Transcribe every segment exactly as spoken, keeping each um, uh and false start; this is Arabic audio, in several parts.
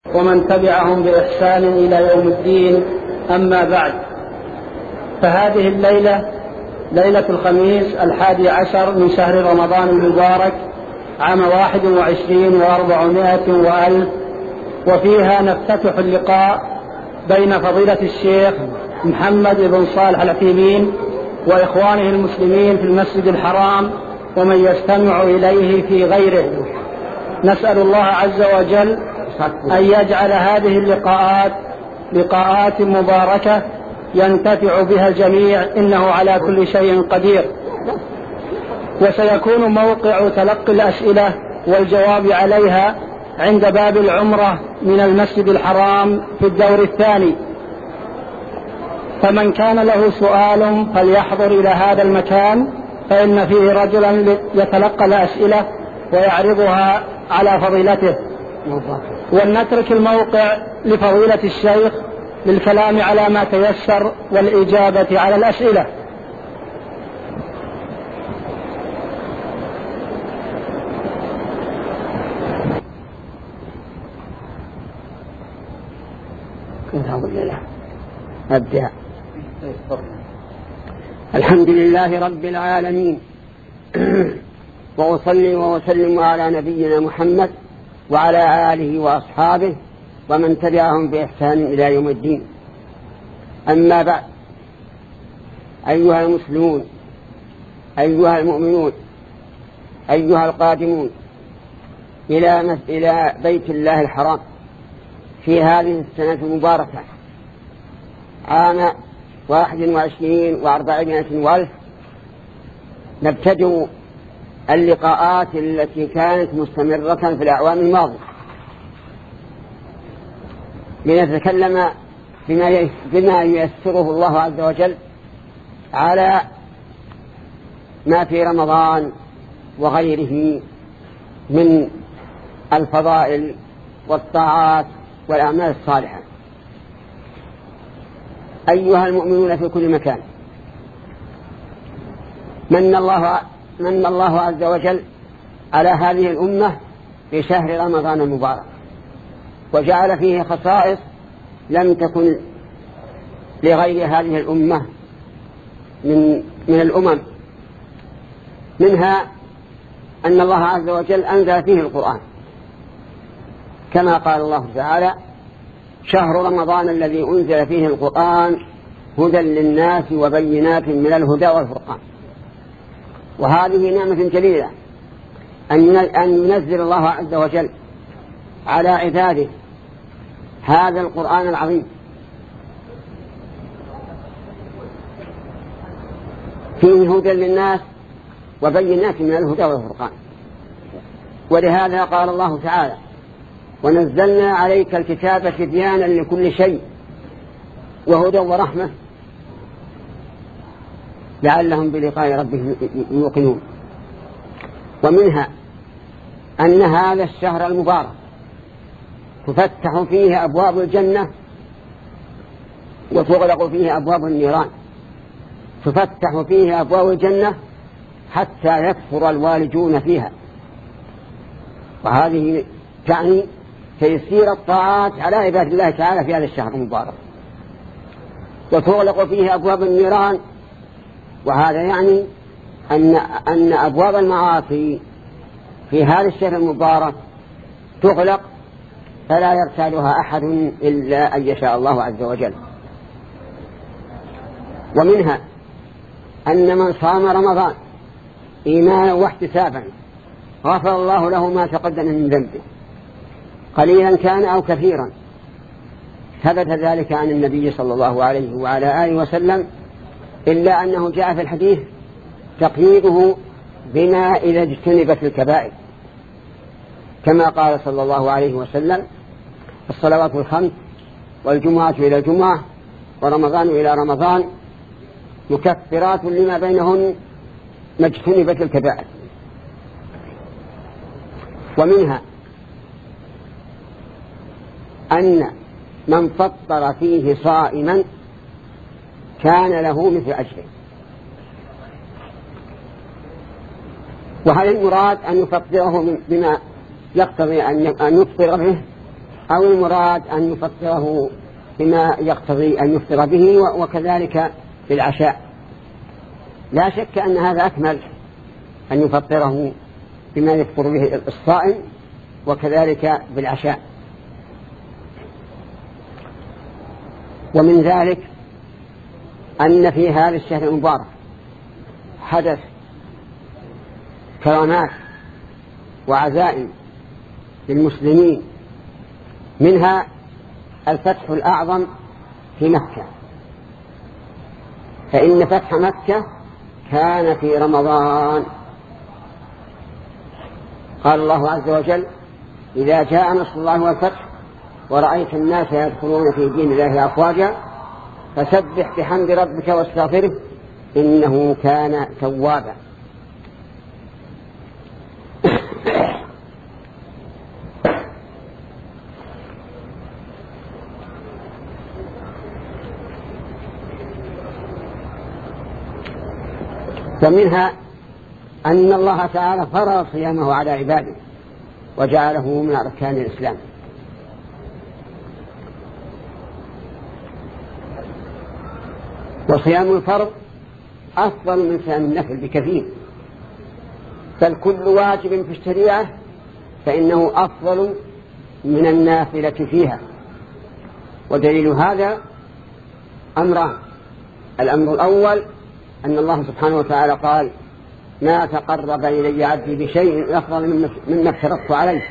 ومن تبعهم بإحسان إلى يوم الدين. أما بعد، فهذه الليلة ليلة الخميس الحادي عشر من شهر رمضان المبارك عام واحد وعشرين وأربعمائة وألف، وفيها نفتتح اللقاء بين فضيلة الشيخ محمد بن صالح العثيمين وإخوانه المسلمين في المسجد الحرام ومن يستمع إليه في غيره. نسأل الله عز وجل أن يجعل هذه اللقاءات لقاءات مباركة ينتفع بها الجميع، إنه على كل شيء قدير. وسيكون موقع تلقي الأسئلة والجواب عليها عند باب العمرة من المسجد الحرام في الدور الثاني، فمن كان له سؤال فليحضر إلى هذا المكان، فإن فيه رجلا يتلقى الأسئلة ويعرضها على فضيلته. ولنترك الموقع لفضيلة الشيخ للكلام على ما تيسر والإجابة على الأسئلة. أبدأ. الحمد لله رب العالمين، وأصلي وأسلم على نبينا محمد وعلى آله وأصحابه ومن تبعهم بإحسان إلى يوم الدين. أما بعد، أيها المسلمون، أيها المؤمنون، أيها القادمون إلى إلى بيت الله الحرام في هذه السنة المباركة عام واحد وعشرين وأربعمائة وألف، نبتدئ اللقاءات التي كانت مستمرة في الأعوام الماضية لنتكلم بما ييسره الله عز وجل على ما في رمضان وغيره من الفضائل والطاعات والأعمال الصالحة. أيها المؤمنون في كل مكان، من الله من الله عز وجل على هذه الأمة في شهر رمضان المبارك، وجعل فيه خصائص لم تكن لغير هذه الأمة من من الأمم. منها أن الله عز وجل أنزل فيه القرآن، كما قال الله تعالى: شهر رمضان الذي أنزل فيه القرآن هدى للناس وبينات من الهدى والفرقان. وهذه نعمة جليلة أن ينزل الله عز وجل على عباده هذا القرآن العظيم فيه هدى للناس وبينات من الهدى والفرقان. ولهذا قال الله تعالى: ونزلنا عليك الكتاب تبيانا لكل شيء وهدى ورحمة لعلهم بلقاء ربهم يوقنون. ومنها أن هذا الشهر المبارك تفتح فيه أبواب الجنة وتغلق فيه أبواب النيران. تفتح فيه أبواب الجنة حتى يكثر الوالجون فيها، وهذه تعني تيسير الطاعات على عباد الله تعالى في هذا الشهر المبارك. وتغلق فيه أبواب النيران، وهذا يعني أن أن أبواب المعاصي في هذا الشهر المبارك تغلق فلا يرتادها أحد إلا أن يشاء الله عز وجل. ومنها أن من صام رمضان إيمانا واحتسابا غفر الله له ما تقدم من ذنبه قليلا كان أو كثيرا. ثبت ذلك عن النبي صلى الله عليه وعلى آله وسلم، إلا أنه جاء في الحديث تقييده بما إذا اجتنبت الكبائر، كما قال صلى الله عليه وسلم: الصلوات الخمس والجمعة إلى الجمعة ورمضان إلى رمضان مكفرات لما بينهن ما اجتنبت الكبائر. ومنها أن من فطر فيه صائما كان له مثل أجره. وهل المراد أن يفطره بما يقتضي أن يفطر به، أو المراد أن يفطره بما يقتضي أن يفطر به، وكذلك بالعشاء. لا شك أن هذا أكمل، أن يفطره بما يفطر به الصائم وكذلك بالعشاء. ومن ذلك أن في هذا الشهر المبارك حدث كرامات وعزائم للمسلمين، منها الفتح الأعظم في مكة، فإن فتح مكة كان في رمضان. قال الله عز وجل: إذا جاء نصر الله والفتح ورأيت الناس يدخلون في دين الله أفواجا فسبح بحمد ربك واستغفره إنه كان توابا. ومنها أن الله تعالى فرض صيامه على عباده وجعله من أركان الإسلام. وصيام الفرض أفضل من صيام النفل بكثير، بل كل واجب في الشريعة فإنه أفضل من النافلة فيها. ودليل هذا أمران: الأمر الأول أن الله سبحانه وتعالى قال: ما تقرب إلي عبدي بشيء أفضل مما افترضت عليه،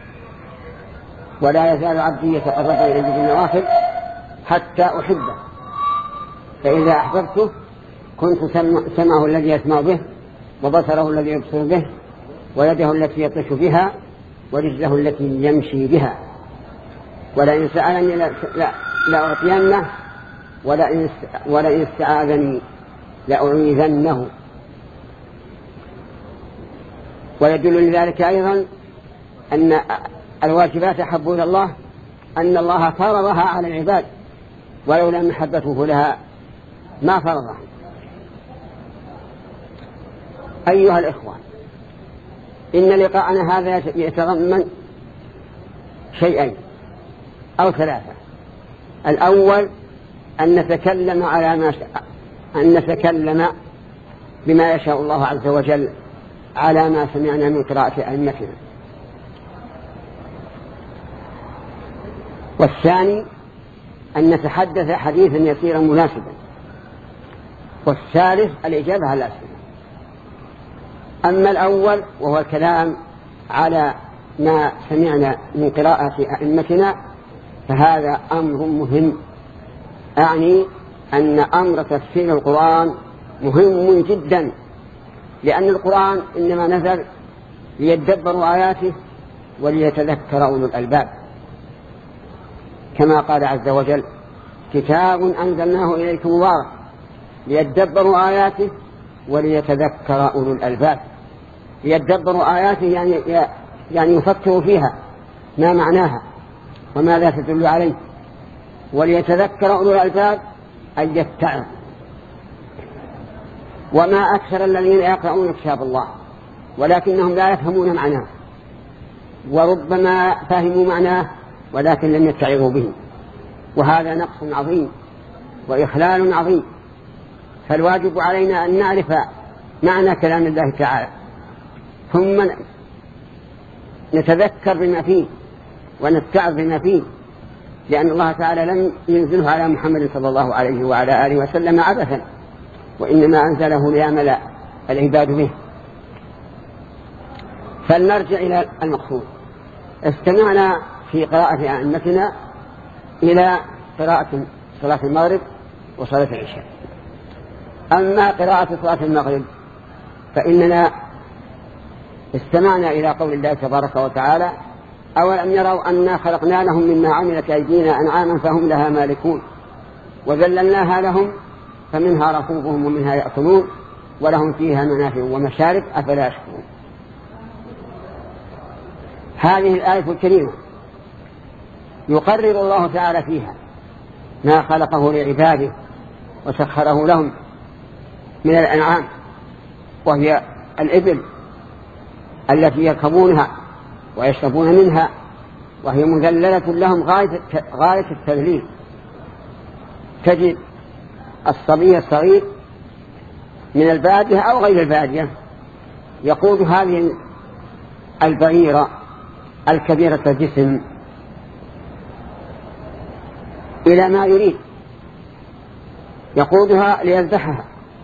ولا يزال عبدي يتقرب إلي بالنوافل حتى أحبه، فإذا أحببته كنت سمعه الذي يسمع به، وبصره الذي يبصر به، ويده التي يبطش بها، ورجله التي يمشي بها. ولئن سألني لأعطينه، ولئن استعاذني لأعيذنه. ويدل لذلك أيضا أن الواجبات أحب إلى الله أن الله فرضها على العباد، ولولا محبته لها ما فرضها. أيها الإخوان، إن لقاءنا هذا يتضمن شيئين أو ثلاثة. الأول أن نتكلم على ما شاء أن نتكلم بما يشاء الله عز وجل على ما سمعنا من قراءة أئمتنا. والثاني أن نتحدث حديثا يسيرا مناسبا. والثالث الإجابة على الأسئلة. أما الأول وهو الكلام على ما سمعنا من قراءة أئمتنا فهذا أمر مهم، أعني أن أمر تفسير القرآن مهم جدا، لأن القرآن إنما نزل ليدبروا آياته وليتذكر أولو الألباب، كما قال عز وجل: كتاب أنزلناه إليكم مبارك ليدبروا آياته وليتذكر أولو الألباب. ليدبروا آياته يعني, يعني يفكروا فيها ما معناها وماذا تدل عليه، وليتذكر أولو الألباب أن يتعظ. وما أكثر الذين يقرؤون كتاب الله ولكنهم لا يفهمون معناه، وربما فهموا معناه ولكن لم يتعظوا به، وهذا نقص عظيم وإخلال عظيم. فالواجب علينا أن نعرف معنى كلام الله تعالى، ثم نتذكر بما فيه ونتعظ بما فيه، لأن الله تعالى لم ينزله على محمد صلى الله عليه وعلى آله وسلم عبثا، وإنما أنزله ليعمل العباد به. فلنرجع إلى المقصود. استمعنا في قراءة أئمتنا إلى قراءة صلاة المغرب وصلاة العشاء. أما قراءة صلاة المغرب فإننا استمعنا إلى قول الله تبارك وتعالى: أولم يروا أنا خلقنا لهم مما عملت أيدينا أنعاما فهم لها مالكون وذللناها لهم فمنها ركوبهم ومنها يأكلون ولهم فيها منافع ومشارب أفلا يشكرون. هذه الآية الكريمة يقرر الله تعالى فيها ما خلقه لعباده وسخره لهم من الأنعام، وهي الإبل التي يركبونها ويشربون منها وهي مذللة لهم غاية غاية التذليل. تجد الصبي الصغير من البادية أو غير البادية يقود هذه البعيرة الكبيرة الجسم إلى ما يريد، يقودها ليذبحها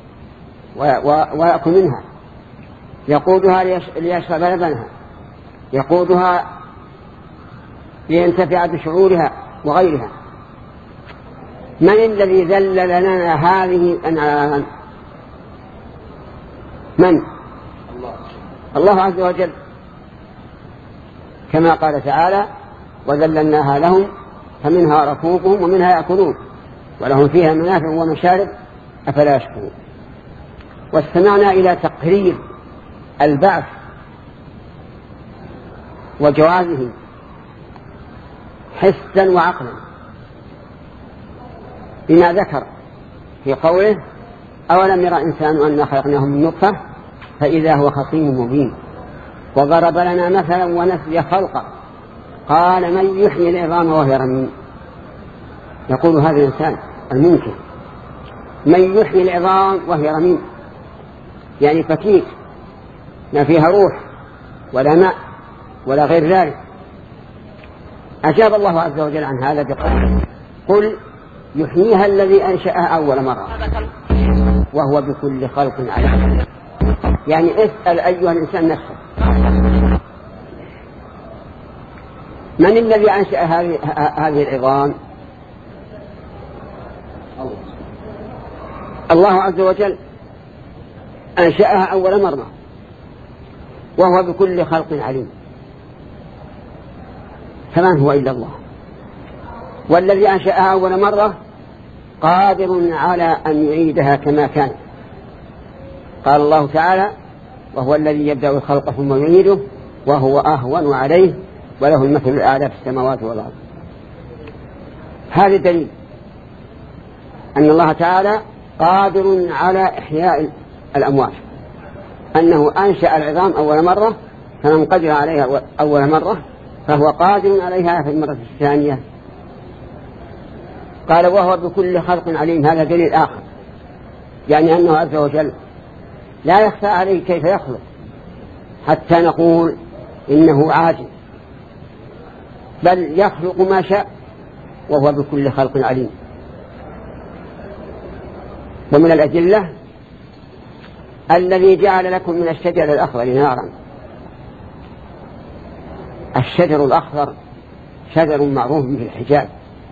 ويأكل منها، يقودها ليشرب لبنها، يقودها لينتفع بشعورها وغيرها. من الذي ذلل لنا هذه الأنعام؟ من؟ الله عز وجل، كما قال تعالى: وذللناها لهم فمنها ركوبهم ومنها يأكلون ولهم فيها منافع ومشارب أفلا يشكرون. واستمعنا إلى تقرير البعث وجوازه حسا وعقلا بما ذكر في قوله: أولم يرى إنسان أنا خلقناه من نطفة فإذا هو خصيم مبين. وضرب لنا مثلا ونسي خلقه قال: من يحيي العظام وهي رميم. يقول هذا الإنسان الممكن من يحيي العظام وهي رميم، يعني فتيت ما فيها روح ولا ماء ولا غير ذلك. أجاب الله عز وجل عن هذا بقوله: قل يحييها الذي أنشأها أول مرة وهو بكل خلق عليم. يعني اسأل أيها الإنسان نفسه، من الذي أنشأ هذه العظام؟ الله عز وجل أنشأها أول مرة وهو بكل خلق عليم. فمن هو إلا الله؟ والذي أنشأها أول مرة قادر على أن يعيدها كما كانت. قال الله تعالى: وهو الذي يبدأ الخلق ثم يعيده وهو أهون عليه وله المثل الأعلى في السماوات والأرض. هذا دليل أن الله تعالى قادر على إحياء الأموات، أنه أنشأ العظام أول مرة فمن قدر عليها أول مرة فهو قادر عليها في المرة الثانية. قال: وهو بكل خلق عليم. هذا دليل آخر، يعني أنه عز وجل لا يخفى عليه كيف يخلق حتى نقول إنه عاجز، بل يخلق ما شاء وهو بكل خلق عليم. ومن الأدلة الذي جعل لكم من الشجر الأخضر نارا. الشجر الأخضر شجر معروف بالحجاب،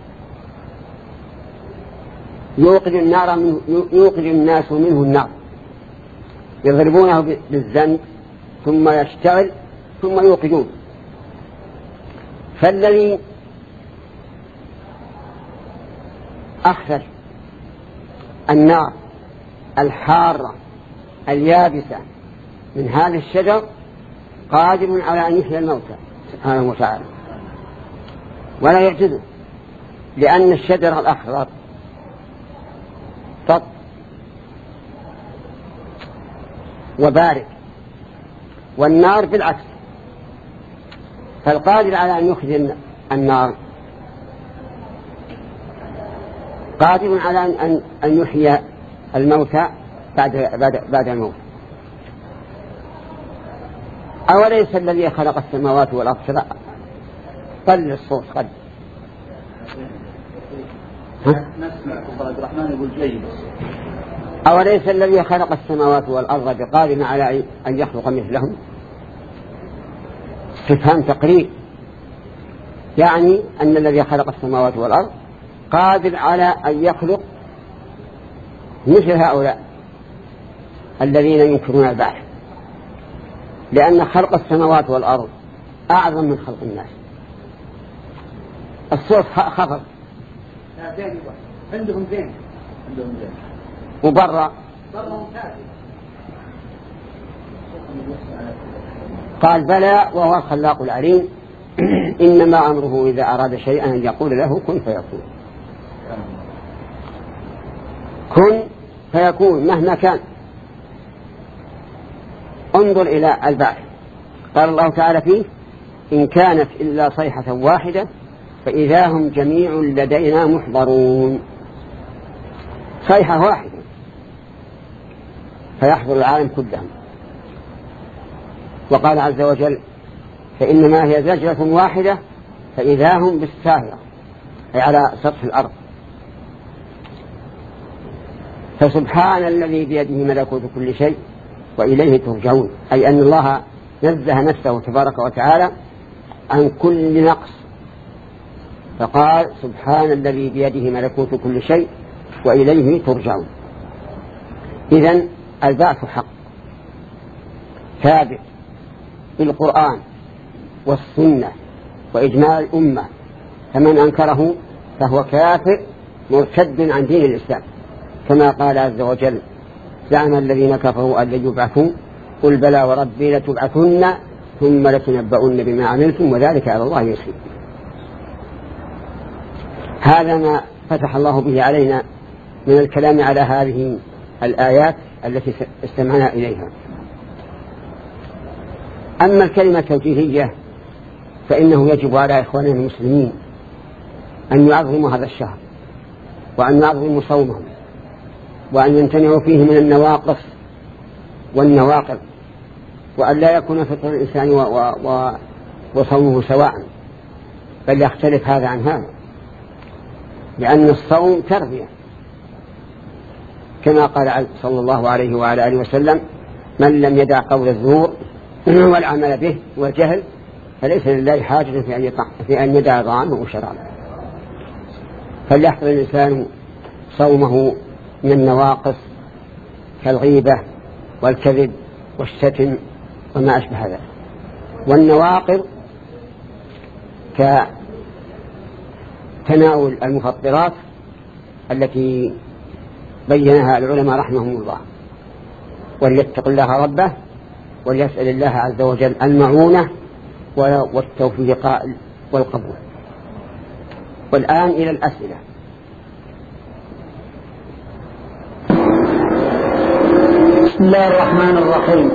يوقد النار منه يوقد الناس منه النار، يضربونه بالزنك ثم يشتعل ثم يوقدون. فالذي أخرج النار الحارة اليابسة من هذا الشجر قادر على أن يحيي الموتى سبحانه وتعالى ولا يعجزه، لأن الشجر الأخضر طب وبارد، والنار بالعكس. فالقادر على أن يخرج النار قادر على أن أن يحيي الموتى بعد بعد بعد الموت. أوليس الذي خلق السماوات والأرض؟ قل الصوت قل. أوليس الذي خلق السماوات والأرض بقادر على أن يخلق مثلهم؟ استفهام تقرير، يعني أن الذي خلق السماوات والأرض قادر على أن يخلق مثل هؤلاء الذين ينكرون البعث، لأن خلق السماوات والأرض أعظم من خلق الناس. الصوت خفض عندهم زين وبرا قال: بلى وهو الخلاق العليم إنما أمره إذا أراد شيئا أن يقول له كن فيكون. كن فيكون مهما كان. انظر إلى البعث، قال الله تعالى فيه: إن كانت إلا صيحة واحدة فإذا هم جميع لدينا محضرون. صيحة واحدة فيحضر العالم كلهم. وقال عز وجل فإنما هي زجرة واحدة فإذا هم بالساهرة، أي على سطح الأرض. فسبحان الذي بيده ملكوت كل شيء وإليه ترجعون، أي أن الله نزه نفسه تبارك وتعالى عن كل نقص، فقال سبحان الذي بيده ملكوت كل شيء وإليه ترجعون. إذن البعث حق ثابت بالقرآن والسنة وإجماع الأمة، فمن أنكره فهو كافر مرتد عن دين الإسلام، كما قال عز وجل زعم الذين كفروا أن لن يبعثوا قل بلى وربي لتبعثن ثم لتنبؤن بما عملتم وذلك على الله يسير. هذا ما فتح الله به علينا من الكلام على هذه الآيات التي استمعنا إليها. أما الكلمة التوجيهية فإنه يجب على إخواننا المسلمين أن يعظموا هذا الشهر وأن يعظموا صومهم وأن يمتنعوا فيه من النواقص والنواقض، وأن لا يكون فطر الإنسان و و وصومه سواء، بل يختلف هذا عن هذا، لأن الصوم تربية، كما قال صلى الله عليه وعلى آله وسلم من لم يدع قول الزور والعمل به والجهل فليس لله حاجة في أن يدع طعامه وشرابه. فليحفظ الإنسان صومه من النواقص كالغيبة والكذب والشتم وما أشبه ذلك. والنواقض كتناول المفطرات التي بينها العلماء رحمهم الله، وليتق الله ربه وليسأل الله عز وجل المعونة والتوفيق والقبول. والآن إلى الأسئلة. بسم الله الرحمن الرحيم.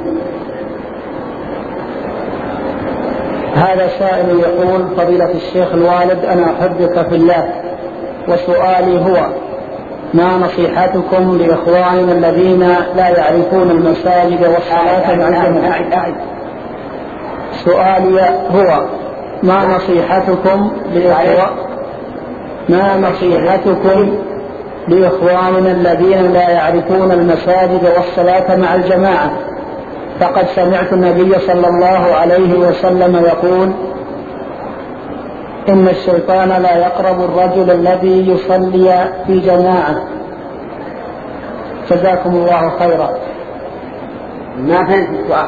هذا سائل يقول فضيلة الشيخ الوالد أنا أحبك في الله، وسؤالي هو ما نصيحتكم لإخواننا الذين لا يعرفون المساجد والصلاة مع الجماعة؟ سؤالي هو ما نصيحتكم لإخواننا ما نصيحتكم لإخواننا الذين لا يعرفون المساجد والصلاة مع الجماعة؟ فقد سمعت النبي صلى الله عليه وسلم يقول إن الشيطان لا يقرب الرجل الذي يصلي في جماعة. جزاكم الله خيرا. ما فهمت السؤال.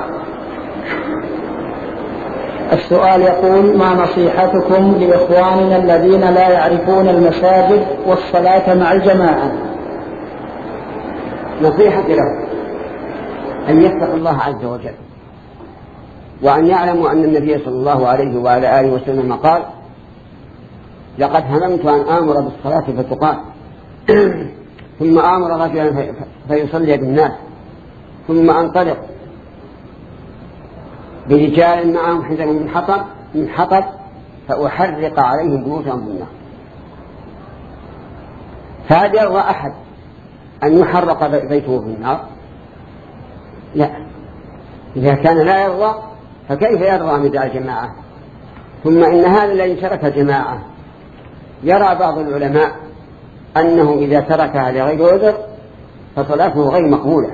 السؤال يقول ما نصيحتكم لإخواننا الذين لا يعرفون المساجد والصلاة مع الجماعة؟ نصيحتي له أن يتقوا الله عز وجل، وأن يعلموا أن النبي صلى الله عليه وعلى آله وسلم قال لقد هممت أن آمر بالصلاة فتقام ثم آمر رجلا فيصلي بالناس ثم أنطلق برجال معهم حزم من حطب من حطب فأحرق عليهم بيوتهم بالنار. فهل يرضى أحد أن يحرق بيته بالنار؟ لا. إذا كان لا يرضى فكيف يرضى نداء الجماعة؟ ثم إن هذا الذي ترك جماعة يرى بعض العلماء أنه إذا تركها لغير عذر فصلاته غير مقبولة،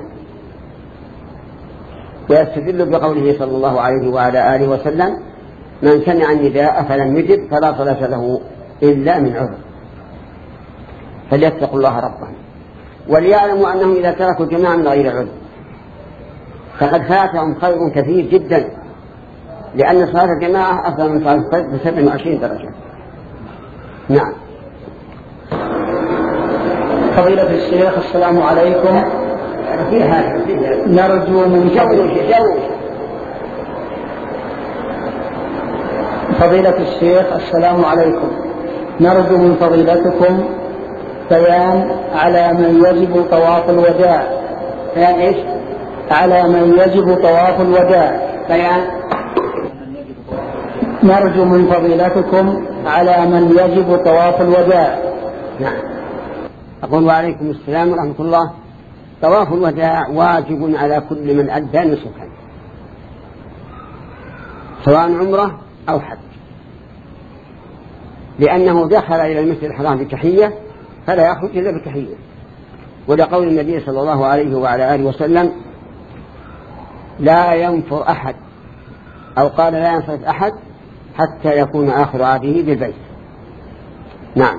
ويستدل بقوله صلى الله عليه وعلى آله وسلم من سمع النداء فلم يجب فلا صلاة له إلا من عذر. فليتقوا الله ربهم وليعلموا أنهم إذا تركوا جماعة من غير عذر فقد فاتهم خير كثير جدا، لأن صلاة الجماعة أفضل من صلاة الفرد بسبع وعشرين درجة. نعم. فضيلة الشيخ السلام عليكم. نرجو من فضيلة الشيخ السلام عليكم نرجو من فضيلتكم بيان على من يجب طواف الوداع. بيان ايش؟ على من يجب طواف الوداع. بيان نرجو من فضيلتكم على من يجب طواف الوداع. نعم. أقول وعليكم السلام ورحمة الله. طواف الوداع واجب على كل من أدى نسكا سواء عمره أو حج، لأنه دخل إلى المسجد الحرام بتحية فلا يخرج إلا بتحية، ولقول النبي صلى الله عليه وعلى آله وسلم لا ينفر أحد، أو قال لا ينصرف أحد حتى يكون آخر عهده بالبيت. نعم.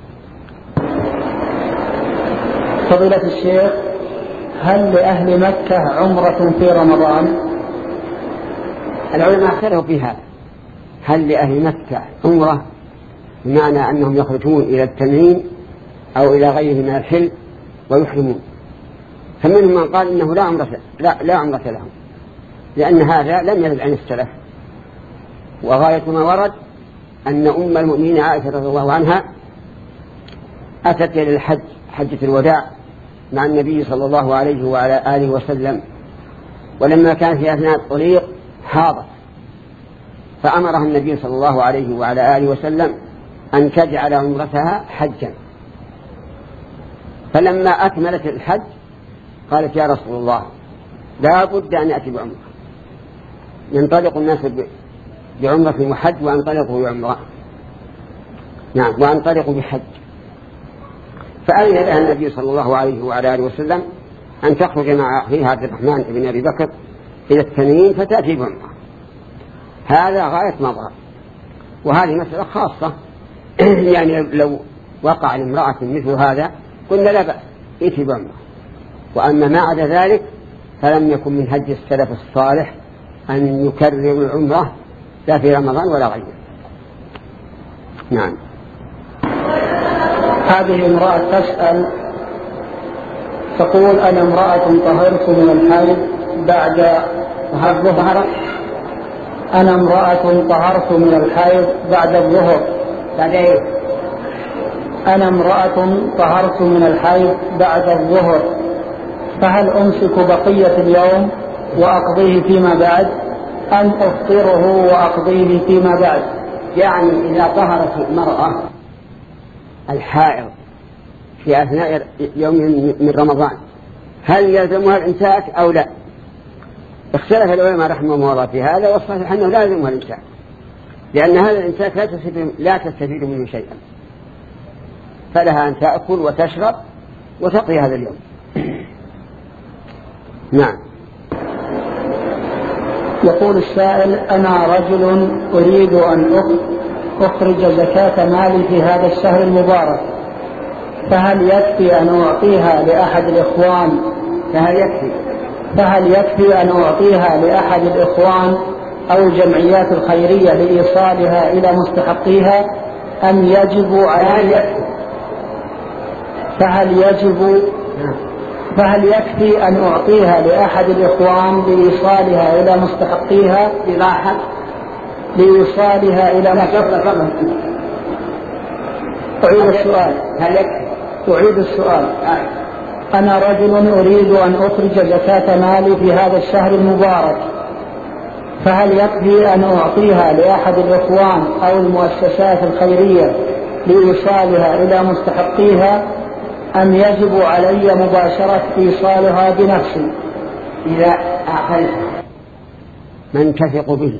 فضيلة الشيخ، هل لأهل مكة عمرة في رمضان؟ العلماء اختلفوا في هذا، هل لأهل مكة عمرة بمعنى أنهم يخرجون إلى التنعيم أو إلى غيره من الحل ويحرمون، فمنهم من قال إنه لا عمرة, لا, لا عمرة لهم، لأن هذا لم يرد عن السلف، وغاية ما ورد أن أم المؤمنين عائشة رضي الله عنها أتت إلى الحج حجة الوداع مع النبي صلى الله عليه وعلى آله وسلم، ولما كان في أثناء الطريق حاضت، فأمرها النبي صلى الله عليه وعلى آله وسلم أن تجعل عمرتها حجا، فلما أكملت الحج قالت يا رسول الله لا بد أن أتي بعمرة، ينطلق الناس بعمرة وحج وأنطلقوا بعمرة، نعم، وأنطلقوا بحج، فأذن لها النبي صلى الله عليه وعلى آله وسلم أن تخرج مع أخيها عبد الرحمن بن أبي بكر إلى التنعيم فتأتي بعمرة. هذا غاية ما ظهر، وهذه مسألة خاصة يعني لو وقع لامرأة مثل هذا قلنا لا بأس ائتي بعمرة، وأما ما عدا ذلك فلم يكن من هدي السلف الصالح أن يكرر العمرة لا في رمضان ولا غيره. نعم. هذه امرأة تسأل تقول أنا امرأة طهرت من الحيض بعد الظهر أنا امرأة طهرت من الحيض بعد الظهر أنا امرأة طهرت من الحيض بعد الظهر فهل أمسك بقية اليوم وأقضيه فيما بعد أم أفطره وأقضيه فيما بعد؟ يعني إذا طهرت المرأة الحائض في أثناء يوم من رمضان هل يلزمها الإمساك أو لا؟ اختلف العلماء رحمهم الله في هذا، والصحيح أنه لا يلزمها الإمساك، لأن هذا الإمساك لا تستفيد, لا تستفيد منه شيئا، فلها أن تأكل وتشرب وتقضي هذا اليوم. نعم. يقول السائل أنا رجل أريد أن أخرج زكاة مالي في هذا الشهر المبارك، فهل يكفي أن أعطيها لأحد الإخوان فهل يكفي فهل يكفي أن أعطيها لأحد الإخوان أو الجمعيات الخيرية لإيصالها إلى مستحقيها أم يجب علي فهل يجب فهل يكفي أن أعطيها لأحد الإخوان لإيصالها إلى مستحقيها للاحق لإيصالها إلى مستحقيها؟ أعيد السؤال. هل يكفي أعيد السؤال. أنا رجل أريد أن أخرج زكاة مالي في هذا الشهر المبارك، فهل يكفي أن أعطيها لأحد الإخوان أو المؤسسات الخيرية لإيصالها إلى مستحقيها أم يجب علي مباشرة إيصالها بنفسي؟ إذا أعطيت من تثق به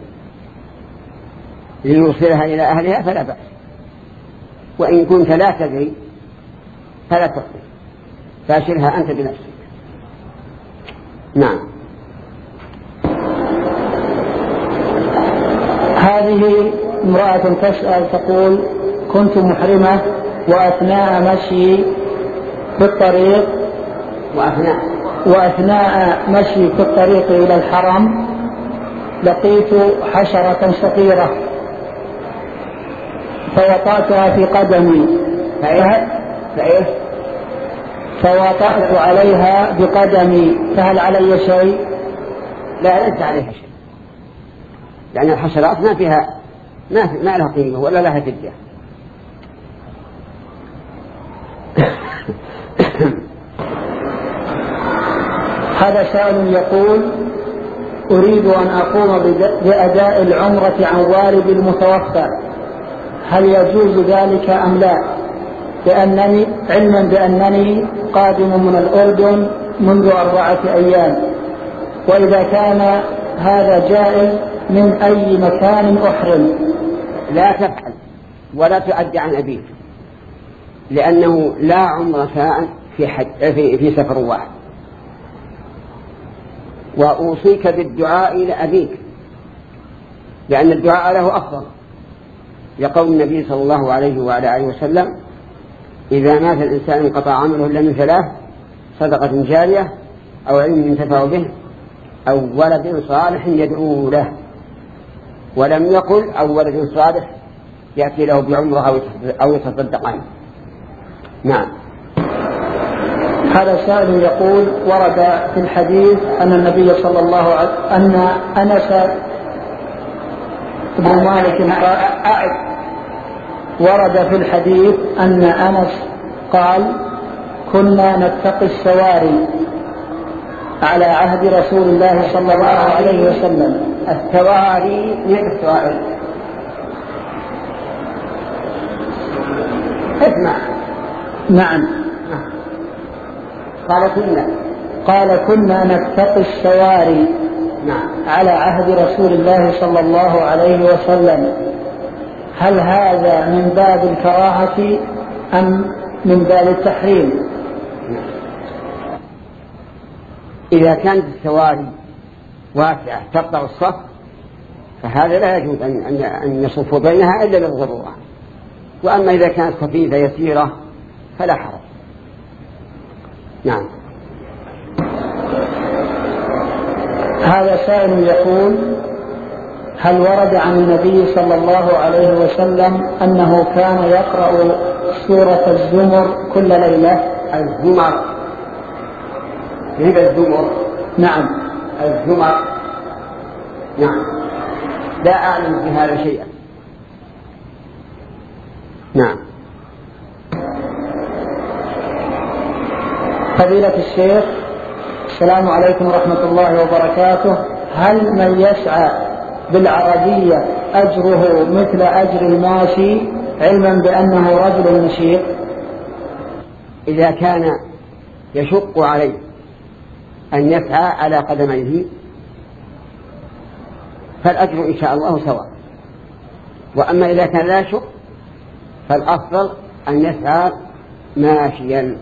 ليوصلها إلى أهلها فلا بأس، وإن كنت لا تدري فلا تقضي، فاشرها أنت بنفسك. نعم. هذه امرأة تسأل تقول كنت محرمة وأثناء مشي في الطريق وأثناء, وأثناء مشي في الطريق إلى الحرم لقيت حشرة صغيرة فوطأتها في قدمي فإيه؟ فوطأت عليها بقدمي، فهل علي شيء؟ لا ليس عليها شيء، لأن الحشرات ما فيها ما, في ما لها قيمة ولا لها فدية. هذا سائل يقول أريد أن أقوم بأداء العمرة عن والد المتوفى، هل يجوز ذلك أم لا؟ لأنني علما بأنني قادم من الأردن منذ أربعة أيام، وإذا كان هذا جائز من أي مكان أحرم. لا تفعل ولا تؤدي عن أبيك، لأنه لا عمرة في, حج في, في سفر واحد. وأوصيك بالدعاء لأبيك، لأن الدعاء له أفضل، لقول النبي صلى الله عليه وعلى آله وسلم: إذا مات الإنسان انقطع عمله إلا من ثلاث: صدقة جارية، أو علم ينتفع به، أو ولد صالح يدعو له. ولم يقل أو ولد صالح يأتي له بعمره أو يتصدق عنه. نعم. هذا سائل يقول: ورد في الحديث أن النبي صلى الله عليه وسلم أن أنس بن مالك ورد في الحديث أن أنس قال: كنا نتقي السواري على عهد رسول الله صلى الله عليه وسلم. السواري من السواري. اسمع. نعم. قال كنا قال كنا نتقي السواري نعم. على عهد رسول الله صلى الله عليه وسلم، هل هذا من باب الكراهة أم من باب التحريم؟ إذا كانت السواري واسعة تقطع الصف فهذا لا يجوز أن يصف بينها إلا للضرورة، وأما إذا كانت خفيفة يسيرة فلا حرج. نعم. هذا سائل يقول: هل ورد عن النبي صلى الله عليه وسلم أنه كان يقرأ سورة الزمر كل ليلة؟ الزمر هذا الزمر. نعم. الزمر. نعم. لا أعلم بهذا شيئا. نعم. فضيلة الشيخ، السلام عليكم ورحمة الله وبركاته، هل من يسعى بالعربية أجره مثل أجر الماشي علما بأنه رجل نشيط؟ إذا كان يشق عليه أن يسعى على قدميه فالأجر إن شاء الله سواء، وأما إذا كان لا يشق فالأفضل أن يسعى ماشيا.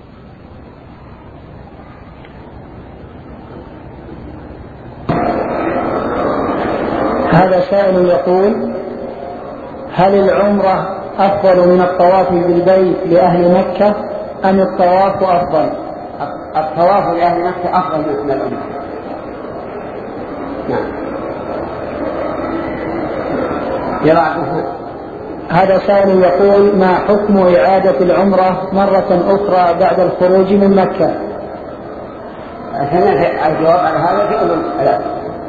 هذا سائل يقول: هل العمرة أفضل من الطواف بالبيت لأهل مكة أم الطواف أفضل؟ الطواف لأهل مكة أفضل من العمرة. نعم. هذا سائل يقول: ما حكم إعادة العمرة مرة أخرى بعد الخروج من مكة؟ الجواب على هذا في أول الثلاث.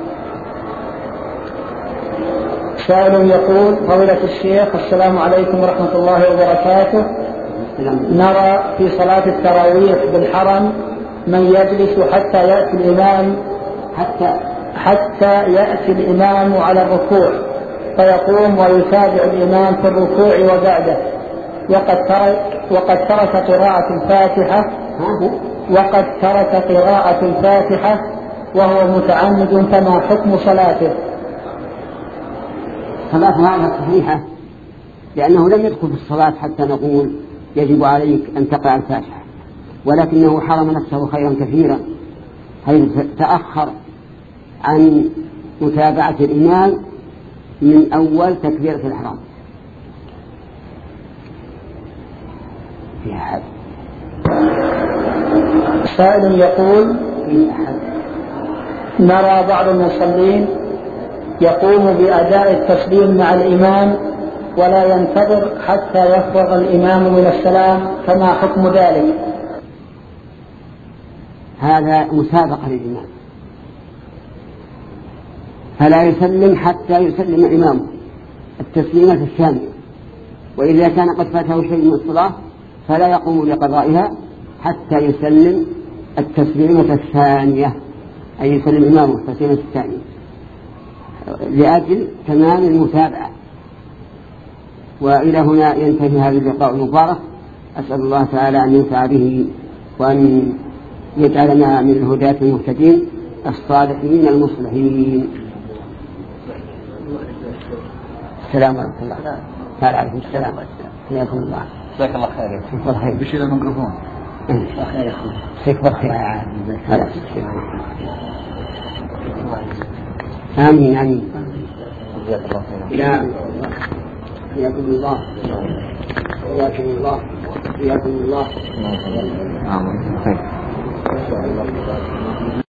سائل يقول: فضيلة الشيخ، السلام عليكم ورحمة الله وبركاته، نرى في صلاة التراويح بالحرم من يجلس حتى يأتي الإمام حتى حتى يأتي الإمام على الركوع فيقوم ويتابع الإمام في الركوع وبعده، وقد ترك وقد ترك قراءة الفاتحة وقد ترك قراءة الفاتحة وهو متعمد، فما حكم صلاته؟ صلاته هذه صحيحة، لأنه لم يدخل في الصلاة حتى نقول يجب عليك أن تقرأ الفاتحة، ولكنه حرم نفسه خيرا كثيرا حيث تأخر عن متابعة الإمام من أول تكبيرة الإحرام. في أحد سائل يقول: في أحد نرى بعض المصلين يقوم بأداء التسليم مع الإمام ولا ينتظر حتى يفرغ الإمام من السلام، فما حكم ذلك؟ هذا مسابقة للإمام، فلا يسلم حتى يسلم إمامه التسليمة الثانية، وإذا كان قد فاته شيء من الصلاة فلا يقوم بقضائها حتى يسلم التسليمة الثانية. أي يصلي الإمام والتسليمة الثانية لأجل تمام المتابعة. وإلى هنا ينتهي هذا اللقاء المبارك. أسأل الله تعالى أن ينفع به وأن يجعلنا من الهداة المهتدين الصالحين المصلحين. السلام عليكم الله تعالى. عليكم السلام. حياكم الله. جزاك الله خير. الله خير. بشيل الميكروفون. الله خير. شكرا خير. آمين آمين. جزاك الله خير. يا حياكم الله. حياكم الله. حياكم الله. آمين.